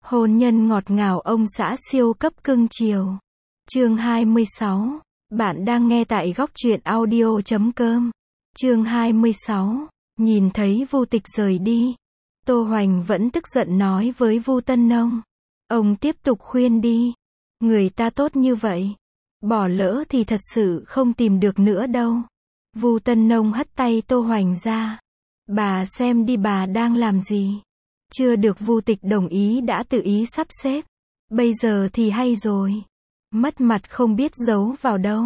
Hôn nhân ngọt ngào ông xã siêu cấp cưng chiều. Chương 26. Bạn đang nghe tại góc truyện audio.com. Chương 26. Nhìn thấy Vu Tịch rời đi, Tô Hoành vẫn tức giận nói với Vu Tân Nông. Ông tiếp tục khuyên đi. Người ta tốt như vậy, bỏ lỡ thì thật sự không tìm được nữa đâu. Vu Tân Nông hất tay Tô Hoành ra. Bà xem đi, bà đang làm gì? Chưa được Vu Tịch đồng ý đã tự ý sắp xếp. Bây giờ thì hay rồi. Mất mặt không biết giấu vào đâu.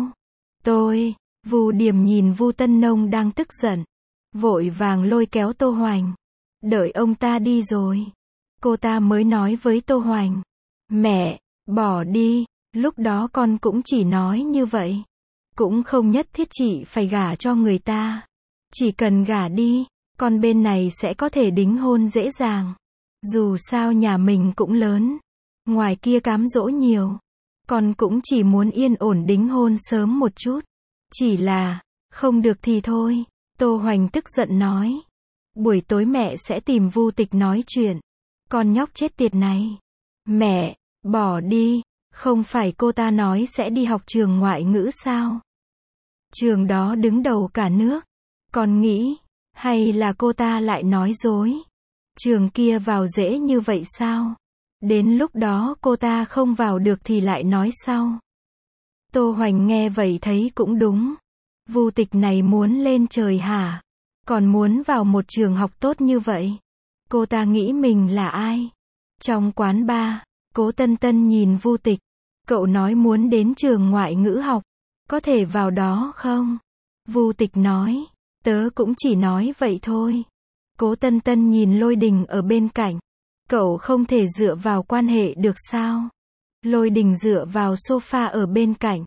Vu Điềm nhìn Vu Tân Nông đang tức giận, vội vàng lôi kéo Tô Hoành. Đợi ông ta đi rồi, cô ta mới nói với Tô Hoành. Mẹ, bỏ đi, lúc đó con cũng chỉ nói như vậy. Cũng không nhất thiết chị phải gả cho người ta. Chỉ cần gả đi, con bên này sẽ có thể đính hôn dễ dàng. Dù sao nhà mình cũng lớn, ngoài kia cám dỗ nhiều. Con cũng chỉ muốn yên ổn đính hôn sớm một chút. Chỉ là, không được thì thôi. Tô Hoành tức giận nói. Buổi tối mẹ sẽ tìm Vu Tịch nói chuyện. Con nhóc chết tiệt này. Mẹ, bỏ đi. Không phải cô ta nói sẽ đi học trường ngoại ngữ sao? Trường đó đứng đầu cả nước. Con nghĩ, hay là cô ta lại nói dối? Trường kia vào dễ như vậy sao? Đến lúc đó cô ta không vào được thì lại nói sau. Tô Hoành nghe vậy thấy cũng đúng. Vu Tịch này muốn lên trời hả? Còn muốn vào một trường học tốt như vậy. Cô ta nghĩ mình là ai? Trong quán bar, Cố Tân Tân nhìn Vu Tịch. Cậu nói muốn đến trường ngoại ngữ học. Có thể vào đó không? Vu Tịch nói. Tớ cũng chỉ nói vậy thôi. Cố Tân Tân nhìn Lôi Đình ở bên cạnh. Cậu không thể dựa vào quan hệ được sao? Lôi Đình dựa vào sofa ở bên cạnh.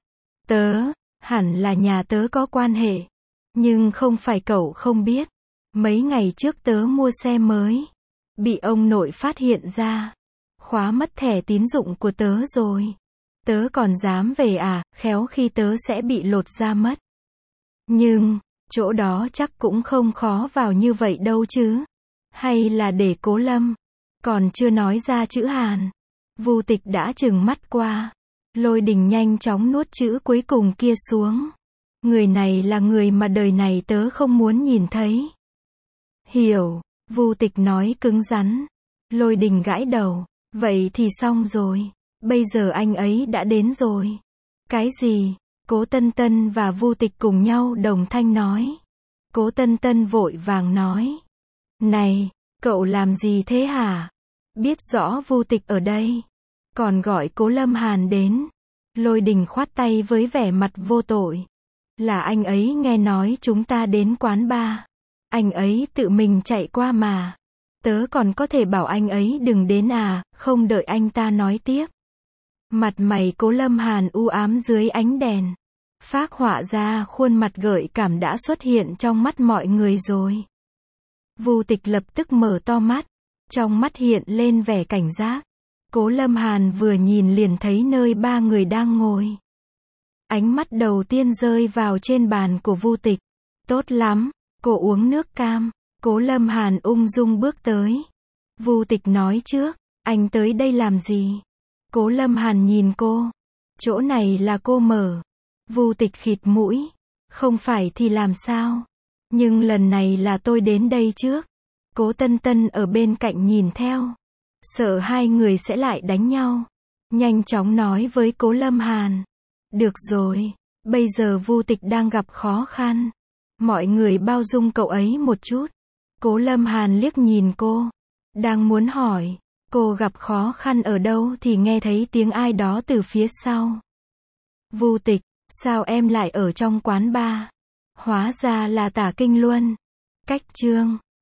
Hẳn là nhà tớ có quan hệ. Nhưng không phải cậu không biết. Mấy ngày trước tớ mua xe mới. Bị ông nội phát hiện ra. Khóa mất thẻ tín dụng của tớ rồi. Tớ còn dám về à, khéo khi tớ sẽ bị lột da mất. Nhưng, chỗ đó chắc cũng không khó vào như vậy đâu chứ. Hay là để Cố Lâm. Còn chưa nói ra chữ Hàn. Vu Tịch đã trừng mắt qua. Lôi Đình nhanh chóng nuốt chữ cuối cùng kia xuống. Người này là người mà đời này tớ không muốn nhìn thấy. Hiểu, Vu Tịch nói cứng rắn. Lôi Đình gãi đầu. Vậy thì xong rồi. Bây giờ anh ấy đã đến rồi. Cái gì? Cố Tân Tân và Vu Tịch cùng nhau đồng thanh nói. Cố Tân Tân vội vàng nói. Này, cậu làm gì thế hả? Biết rõ Vu Tịch ở đây. Còn gọi Cố Lâm Hàn đến. Lôi Đình khoát tay với vẻ mặt vô tội. Là anh ấy nghe nói chúng ta đến quán bar. Anh ấy tự mình chạy qua mà. Tớ còn có thể bảo anh ấy đừng đến à, không đợi anh ta nói tiếp. Mặt mày Cố Lâm Hàn u ám dưới ánh đèn. Phác họa ra khuôn mặt gợi cảm đã xuất hiện trong mắt mọi người rồi. Vu Tịch lập tức mở to mắt. Trong mắt hiện lên vẻ cảnh giác. Cố Lâm Hàn vừa nhìn liền thấy nơi ba người đang ngồi. Ánh mắt đầu tiên rơi vào trên bàn của Vu Tịch. Tốt lắm, cô uống nước cam. Cố Lâm Hàn ung dung bước tới. Vu Tịch nói trước, anh tới đây làm gì? Cố Lâm Hàn nhìn cô. Chỗ này là cô mở. Vu Tịch khịt mũi. Không phải thì làm sao? Nhưng lần này là tôi đến đây trước. Cố Tân Tân ở bên cạnh nhìn theo. Sợ hai người sẽ lại đánh nhau. Nhanh chóng nói với Cố Lâm Hàn. Được rồi, bây giờ Vu Tịch đang gặp khó khăn. Mọi người bao dung cậu ấy một chút. Cố Lâm Hàn liếc nhìn cô. Đang muốn hỏi, cô gặp khó khăn ở đâu thì nghe thấy tiếng ai đó từ phía sau. Vu Tịch, sao em lại ở trong quán bar? Hóa ra là Tả Kinh Luân. Cách chương